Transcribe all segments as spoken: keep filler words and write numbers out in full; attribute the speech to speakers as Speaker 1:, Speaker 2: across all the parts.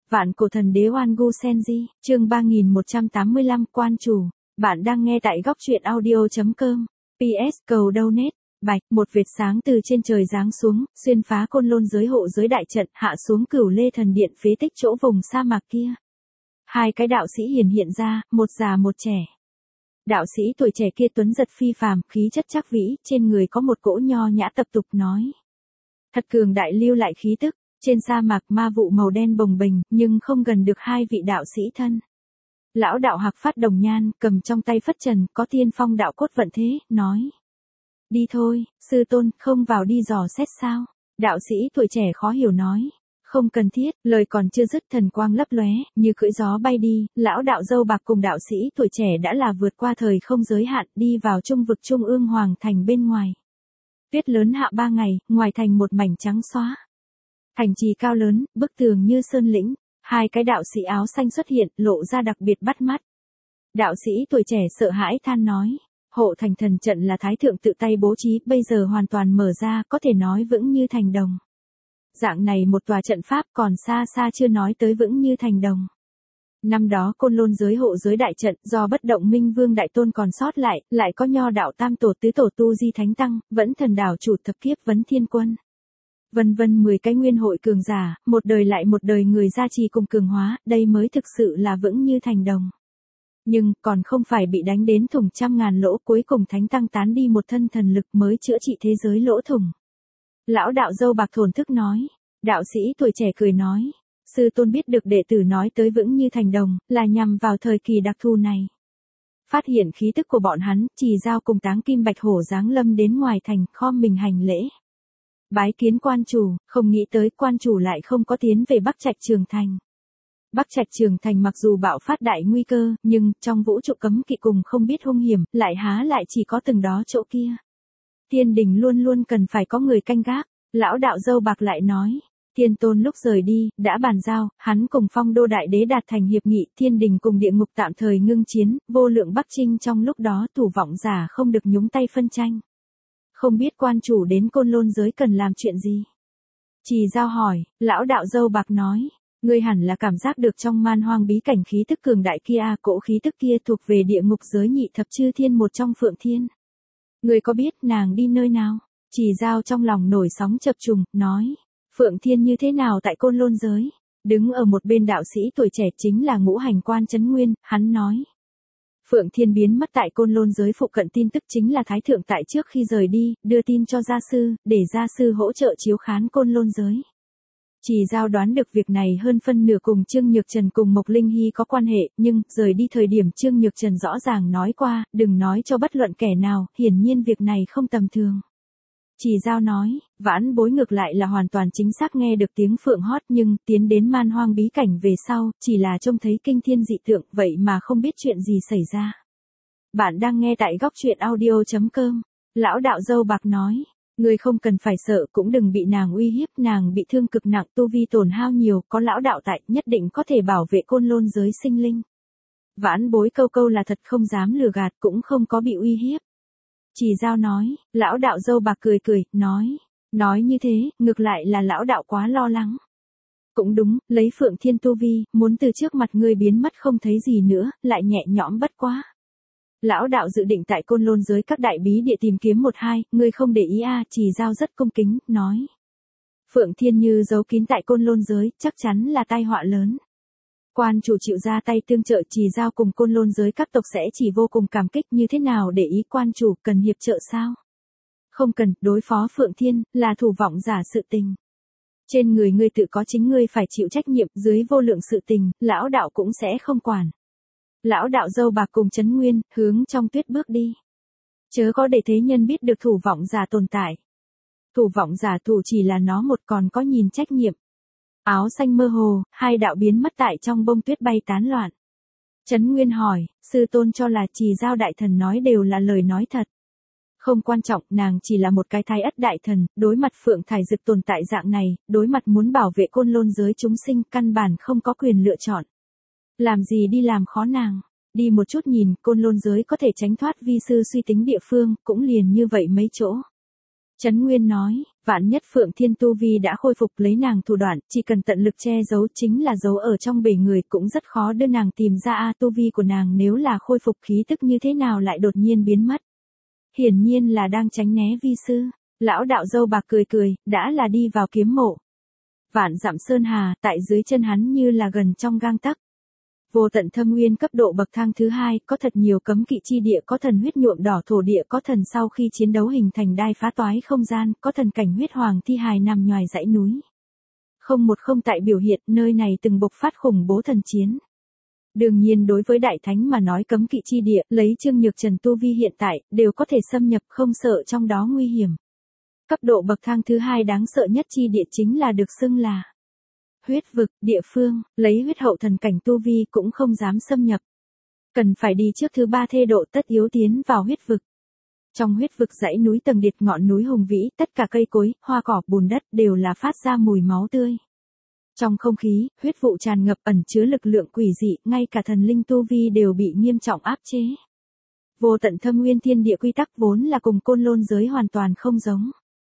Speaker 1: Vạn cổ thần đế Oan Gu Senji, chương ba nghìn một trăm tám mươi lăm quan chủ. Bạn đang nghe tại góc truyện audio chấm com. pê ét cầu donate. Bạch, một vệt sáng từ trên trời giáng xuống, xuyên phá côn lôn giới hộ giới đại trận, hạ xuống Cửu Lê thần điện phế tích chỗ vùng sa mạc kia. Hai cái đạo sĩ hiển hiện ra, một già một trẻ. Đạo sĩ tuổi trẻ kia tuấn giật phi phàm, khí chất chắc vĩ, trên người có một cỗ nho nhã tập tục nói. Thật cường đại lưu lại khí tức. Trên sa mạc ma vụ màu đen bồng bềnh, nhưng không gần được hai vị đạo sĩ thân. Lão đạo Hạc phát đồng nhan, cầm trong tay phất trần, có tiên phong đạo cốt vận thế, nói. Đi thôi, sư tôn, không vào đi dò xét sao? Đạo sĩ tuổi trẻ khó hiểu nói. Không cần thiết, lời còn chưa dứt thần quang lấp lóe, như cưỡi gió bay đi, lão đạo dâu bạc cùng đạo sĩ tuổi trẻ đã là vượt qua thời không giới hạn, đi vào trung vực trung ương hoàng thành bên ngoài. Tuyết lớn hạ ba ngày, ngoài thành một mảnh trắng xóa. Thành trì cao lớn, bức tường như sơn lĩnh, hai cái đạo sĩ áo xanh xuất hiện, lộ ra đặc biệt bắt mắt. Đạo sĩ tuổi trẻ sợ hãi than nói, hộ thành thần trận là thái thượng tự tay bố trí, bây giờ hoàn toàn mở ra, có thể nói vững như thành đồng. Dạng này một tòa trận pháp còn xa xa chưa nói tới vững như thành đồng. Năm đó côn lôn giới hộ giới đại trận do bất động minh vương đại tôn còn sót lại, lại có nho đạo tam tổ tứ tổ tu di thánh tăng, vẫn thần đảo chủ thập kiếp vấn thiên quân. Vân vân mười cái nguyên hội cường giả, một đời lại một đời người gia trì cùng cường hóa, đây mới thực sự là vững như thành đồng. Nhưng, còn không phải bị đánh đến thủng trăm ngàn lỗ, cuối cùng thánh tăng tán đi một thân thần lực mới chữa trị thế giới lỗ thủng. Lão đạo dâu bạc thổn thức nói, đạo sĩ tuổi trẻ cười nói, sư tôn biết được đệ tử nói tới vững như thành đồng, là nhằm vào thời kỳ đặc thù này. Phát hiện khí tức của bọn hắn, Trì Dao cùng Táng Kim Bạch Hổ giáng lâm đến ngoài thành, khom mình hành lễ. Bái kiến quan chủ, không nghĩ tới quan chủ lại không có tiến về Bắc Trạch Trường Thành. Bắc Trạch Trường Thành mặc dù bạo phát đại nguy cơ, nhưng trong vũ trụ cấm kỵ cùng không biết hung hiểm, lại há lại chỉ có từng đó chỗ kia. Thiên đình luôn luôn cần phải có người canh gác, lão đạo dâu bạc lại nói. Thiên tôn lúc rời đi, đã bàn giao, hắn cùng Phong Đô Đại Đế đạt thành hiệp nghị, thiên đình cùng địa ngục tạm thời ngưng chiến, vô lượng Bắc Trinh trong lúc đó thủ vọng giả không được nhúng tay phân tranh. Không biết quan chủ đến côn lôn giới cần làm chuyện gì? Trì Dao hỏi, lão đạo dâu bạc nói, ngươi hẳn là cảm giác được trong man hoang bí cảnh khí tức cường đại kia, cỗ khí tức kia thuộc về địa ngục giới nhị thập chư thiên một trong Phượng Thiên. Ngươi có biết nàng đi nơi nào? Trì Dao trong lòng nổi sóng chập trùng, nói, Phượng Thiên như thế nào tại côn lôn giới? Đứng ở một bên đạo sĩ tuổi trẻ chính là Ngũ Hành Quan Chấn Nguyên, hắn nói. Phượng Thiên biến mất tại côn lôn giới phụ cận, tin tức chính là Thái Thượng tại trước khi rời đi, đưa tin cho gia sư, để gia sư hỗ trợ chiếu khán côn lôn giới. Trì Dao đoán được việc này hơn phân nửa cùng Trương Nhược Trần cùng Mộc Linh Hy có quan hệ, nhưng, rời đi thời điểm Trương Nhược Trần rõ ràng nói qua, đừng nói cho bất luận kẻ nào, hiển nhiên việc này không tầm thường. Trì Dao nói, vãn bối ngược lại là hoàn toàn chính xác nghe được tiếng phượng hót, nhưng, tiến đến man hoang bí cảnh về sau, chỉ là trông thấy kinh thiên dị tượng, vậy mà không biết chuyện gì xảy ra. Bạn đang nghe tại góc truyện audio chấm com. Lão đạo dâu bạc nói, ngươi không cần phải sợ, cũng đừng bị nàng uy hiếp, nàng bị thương cực nặng, tu vi tổn hao nhiều, có lão đạo tại, nhất định có thể bảo vệ côn lôn giới sinh linh. Vãn bối câu câu là thật, không dám lừa gạt, cũng không có bị uy hiếp. Trì Dao nói, lão đạo dâu bạc cười cười, nói, nói như thế, ngược lại là lão đạo quá lo lắng. Cũng đúng, lấy Phượng Thiên tu vi, muốn từ trước mặt ngươi biến mất không thấy gì nữa, lại nhẹ nhõm bất quá. Lão đạo dự định tại côn lôn giới các đại bí địa tìm kiếm một hai, ngươi không để ý à? Trì Dao rất cung kính, nói. Phượng Thiên như giấu kín tại côn lôn giới, chắc chắn là tai họa lớn. Quan chủ chịu ra tay tương trợ, Trì Dao cùng côn lôn giới các tộc sẽ chỉ vô cùng cảm kích, như thế nào để ý quan chủ, cần hiệp trợ sao? Không cần, đối phó Phượng Thiên, là thủ vọng giả sự tình. Trên người ngươi tự có chính ngươi phải chịu trách nhiệm, dưới vô lượng sự tình, lão đạo cũng sẽ không quản. Lão đạo dâu bạc cùng Chấn Nguyên, hướng trong tuyết bước đi. Chớ có để thế nhân biết được thủ vọng giả tồn tại. Thủ vọng giả thủ chỉ là nó một, còn có nhìn trách nhiệm. Áo xanh mơ hồ, hai đạo biến mất tại trong bông tuyết bay tán loạn. Chấn Nguyên hỏi, sư tôn cho là Trì Dao đại thần nói đều là lời nói thật. Không quan trọng, nàng chỉ là một cái thái ất đại thần, đối mặt Phượng Thải Dực tồn tại dạng này, đối mặt muốn bảo vệ côn lôn giới chúng sinh, căn bản không có quyền lựa chọn. Làm gì đi làm khó nàng, đi một chút nhìn, côn lôn giới có thể tránh thoát vi sư suy tính địa phương, cũng liền như vậy mấy chỗ. Trấn Nguyên nói, vạn nhất Phượng Thiên tu vi đã khôi phục lấy nàng thủ đoạn, chỉ cần tận lực che giấu chính là giấu ở trong bể người cũng rất khó đưa nàng tìm ra a tu vi của nàng nếu là khôi phục khí tức như thế nào lại đột nhiên biến mất. Hiển nhiên là đang tránh né vi sư. Lão đạo dâu bạc cười cười, đã là đi vào kiếm mộ. Vạn dặm sơn hà, tại dưới chân hắn như là gần trong gang tấc. Vô tận thâm nguyên cấp độ bậc thang thứ hai, có thật nhiều cấm kỵ chi địa, có thần huyết nhuộm đỏ thổ địa, có thần sau khi chiến đấu hình thành đai phá toái không gian, có thần cảnh huyết hoàng thi hài nằm ngoài dãy núi. Không một không tại biểu hiện, nơi này từng bộc phát khủng bố thần chiến. Đương nhiên đối với đại thánh mà nói cấm kỵ chi địa, lấy Trương Nhược Trần tu vi hiện tại, đều có thể xâm nhập không sợ trong đó nguy hiểm. Cấp độ bậc thang thứ hai đáng sợ nhất chi địa chính là được xưng là huyết vực, địa phương, lấy huyết hậu thần cảnh tu vi cũng không dám xâm nhập. Cần phải đi trước thứ ba thê độ tất yếu tiến vào huyết vực. Trong huyết vực dãy núi tầng điệt ngọn núi hùng vĩ, tất cả cây cối, hoa cỏ, bùn đất đều là phát ra mùi máu tươi. Trong không khí, huyết vụ tràn ngập ẩn chứa lực lượng quỷ dị, ngay cả thần linh tu vi đều bị nghiêm trọng áp chế. Vô tận thâm nguyên thiên địa quy tắc vốn là cùng côn lôn giới hoàn toàn không giống.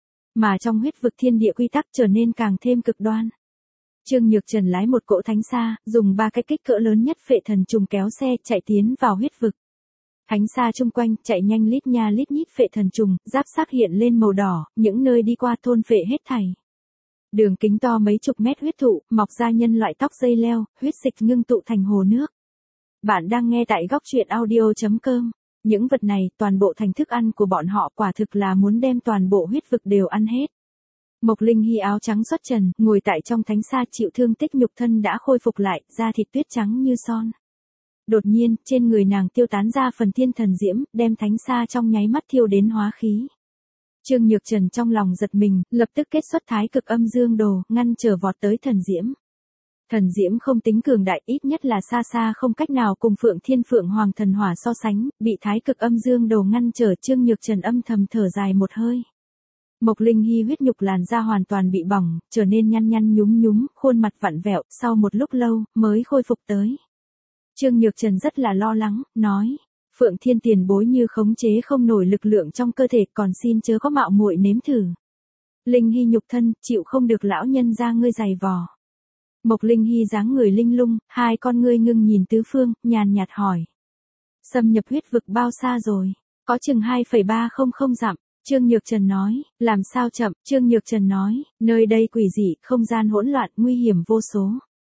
Speaker 1: Mà trong huyết vực thiên địa quy tắc trở nên càng thêm cực đoan. Trương Nhược Trần lái một cỗ thánh xa, dùng ba cái kích cỡ lớn nhất phệ thần trùng kéo xe chạy tiến vào huyết vực. Thánh xa chung quanh chạy nhanh lít nha lít nhít phệ thần trùng, giáp xác hiện lên màu đỏ, những nơi đi qua thôn phệ hết thảy. Đường kính to mấy chục mét huyết thụ, mọc ra nhân loại tóc dây leo, huyết dịch ngưng tụ thành hồ nước. Bạn đang nghe tại góc truyện audio chấm com. Những vật này toàn bộ thành thức ăn của bọn họ, quả thực là muốn đem toàn bộ huyết vực đều ăn hết. Mộc Linh Hy áo trắng xuất trần, ngồi tại trong thánh xa chịu thương tích nhục thân đã khôi phục lại, da thịt tuyết trắng như son. Đột nhiên, trên người nàng tiêu tán ra phần thiên thần diễm, đem thánh xa trong nháy mắt thiêu đến hóa khí. Trương Nhược Trần trong lòng giật mình, lập tức kết xuất thái cực âm dương đồ, ngăn trở vọt tới thần diễm. Thần diễm không tính cường đại, ít nhất là xa xa không cách nào cùng Phượng Thiên Phượng Hoàng thần hỏa so sánh, bị thái cực âm dương đồ ngăn trở. Trương Nhược Trần âm thầm thở dài một hơi. Mộc Linh Hy huyết nhục làn da hoàn toàn bị bỏng, trở nên nhăn nhăn nhúm nhúm, khuôn mặt vặn vẹo, sau một lúc lâu, mới khôi phục tới. Trương Nhược Trần rất là lo lắng, nói, Phượng Thiên tiền bối như khống chế không nổi lực lượng trong cơ thể, còn xin chớ có mạo muội nếm thử. Linh Hy nhục thân, chịu không được lão nhân ra ngươi giày vò. Mộc Linh Hy dáng người linh lung, hai con ngươi ngưng nhìn tứ phương, nhàn nhạt hỏi. Xâm nhập huyết vực bao xa rồi? Có chừng hai phẩy ba không không dặm. Trương Nhược Trần nói, làm sao chậm? Trương Nhược Trần nói, nơi đây quỷ dị, không gian hỗn loạn, nguy hiểm vô số.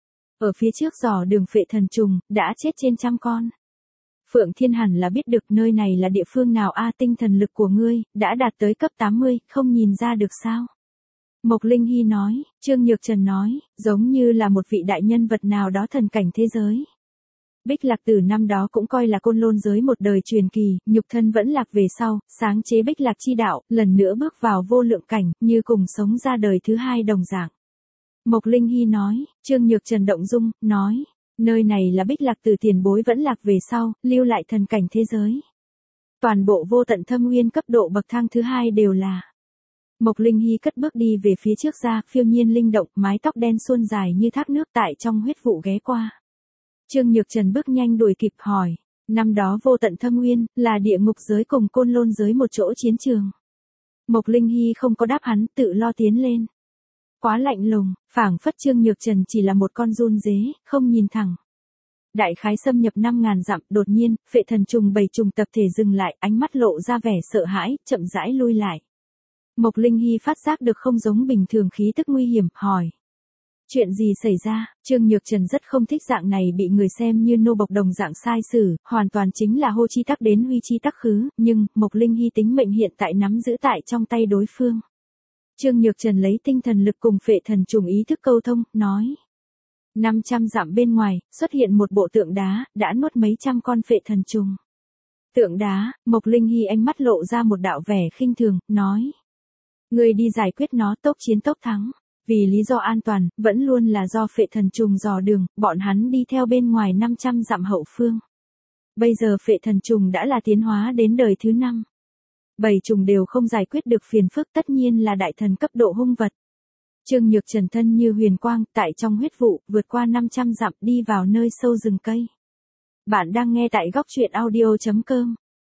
Speaker 1: Ở phía trước giò đường phệ thần trùng, đã chết trên trăm con. Phượng Thiên hẳn là biết được nơi này là địa phương nào a, tinh thần lực của ngươi, đã đạt tới cấp tám mươi, không nhìn ra được sao? Mộc Linh Hy nói, Trương Nhược Trần nói, giống như là một vị đại nhân vật nào đó thần cảnh thế giới. Bích Lạc Tử năm đó cũng coi là côn lôn giới một đời truyền kỳ, nhục thân vẫn lạc về sau, sáng chế Bích Lạc chi đạo, lần nữa bước vào vô lượng cảnh, như cùng sống ra đời thứ hai đồng dạng. Mộc Linh Hy nói, Trương Nhược Trần động dung, nói, nơi này là Bích Lạc Tử tiền bối vẫn lạc về sau, lưu lại thần cảnh thế giới. Toàn bộ vô tận thâm nguyên cấp độ bậc thang thứ hai đều là. Mộc Linh Hy cất bước đi về phía trước ra, phiêu nhiên linh động, mái tóc đen suôn dài như thác nước tại trong huyết vụ ghé qua. Trương Nhược Trần bước nhanh đuổi kịp hỏi, năm đó vô tận thâm nguyên, là địa ngục giới cùng côn lôn giới một chỗ chiến trường. Mộc Linh Hy không có đáp hắn, tự lo tiến lên. Quá lạnh lùng, phảng phất Trương Nhược Trần chỉ là một con giun dế, không nhìn thẳng. Đại khái xâm nhập năm ngàn dặm, đột nhiên, phệ thần trùng bầy trùng tập thể dừng lại, ánh mắt lộ ra vẻ sợ hãi, chậm rãi lui lại. Mộc Linh Hy phát giác được không giống bình thường khí tức nguy hiểm, hỏi. Chuyện gì xảy ra? Trương Nhược Trần rất không thích dạng này bị người xem như nô bộc đồng dạng sai xử, hoàn toàn chính là hô chi tắc đến huy chi tắc khứ, nhưng, Mộc Linh Hy tính mệnh hiện tại nắm giữ tại trong tay đối phương. Trương Nhược Trần lấy tinh thần lực cùng phệ thần trùng ý thức câu thông, nói. năm trăm dặm bên ngoài, xuất hiện một bộ tượng đá, đã nuốt mấy trăm con phệ thần trùng. Tượng đá, Mộc Linh Hy ánh mắt lộ ra một đạo vẻ khinh thường, nói. Người đi giải quyết nó, tốc chiến tốc thắng. Vì lý do an toàn, vẫn luôn là do phệ thần trùng dò đường, bọn hắn đi theo bên ngoài năm trăm dặm hậu phương. Bây giờ phệ thần trùng đã là tiến hóa đến đời thứ năm. Bảy trùng đều không giải quyết được phiền phức, tất nhiên là đại thần cấp độ hung vật. Trương Nhược Trần thân như huyền quang, tại trong huyết vụ, vượt qua năm trăm dặm đi vào nơi sâu rừng cây. Bạn đang nghe tại góc truyện audio chấm com.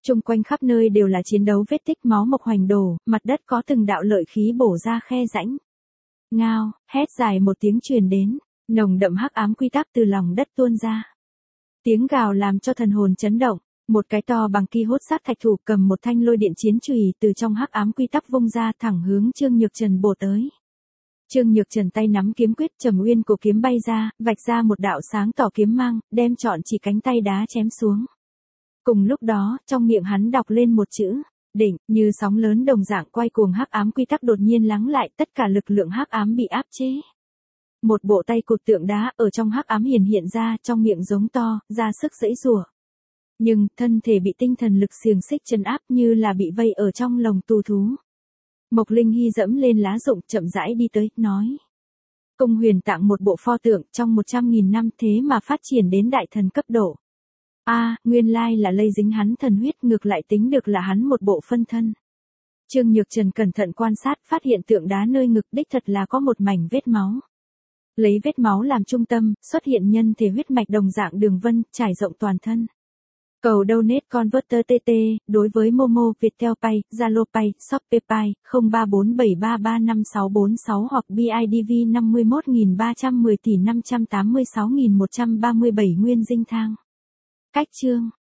Speaker 1: Chung quanh khắp nơi đều là chiến đấu vết tích máu mộc hoành đổ, mặt đất có từng đạo lợi khí bổ ra khe rãnh. Ngao, hét dài một tiếng truyền đến, nồng đậm hắc ám quy tắc từ lòng đất tuôn ra. Tiếng gào làm cho thần hồn chấn động, một cái to bằng ki hốt sát thạch thủ cầm một thanh lôi điện chiến chùy từ trong hắc ám quy tắc vung ra thẳng hướng Trương Nhược Trần bổ tới. Trương Nhược Trần tay nắm kiếm quyết, Trầm Uyên cổ kiếm bay ra, vạch ra một đạo sáng tỏ kiếm mang, đem trọn chỉ cánh tay đá chém xuống. Cùng lúc đó, trong miệng hắn đọc lên một chữ, đỉnh, như sóng lớn đồng dạng quay cuồng hắc ám quy tắc đột nhiên lắng lại, tất cả lực lượng hắc ám bị áp chế. Một bộ tay cụt tượng đá ở trong hắc ám hiển hiện ra, trong miệng giống to, ra sức giãy giụa. Nhưng, thân thể bị tinh thần lực xiềng xích trấn áp như là bị vây ở trong lồng tù thú. Mộc Linh Hy dẫm lên lá rụng, chậm rãi đi tới, nói. Cung huyền tạng một bộ pho tượng trong một trăm nghìn năm thế mà phát triển đến đại thần cấp độ. A, à, nguyên lai là lây dính hắn thần huyết, ngược lại tính được là hắn một bộ phân thân. Trương Nhược Trần cẩn thận quan sát, phát hiện tượng đá nơi ngực đích thật là có một mảnh vết máu. Lấy vết máu làm trung tâm, xuất hiện nhân thể huyết mạch đồng dạng đường vân, trải rộng toàn thân. Cầu donate converter tê tê, đối với Momo, Viettel Pay, Zalo Pay, Shopee Pay, không ba bốn bảy ba ba năm sáu bốn sáu hoặc bê i đê vê năm mươi mốt nghìn ba trăm mười tỷ năm trăm tám mươi sáu nghìn một trăm ba mươi bảy nguyên dinh thang. Cách chương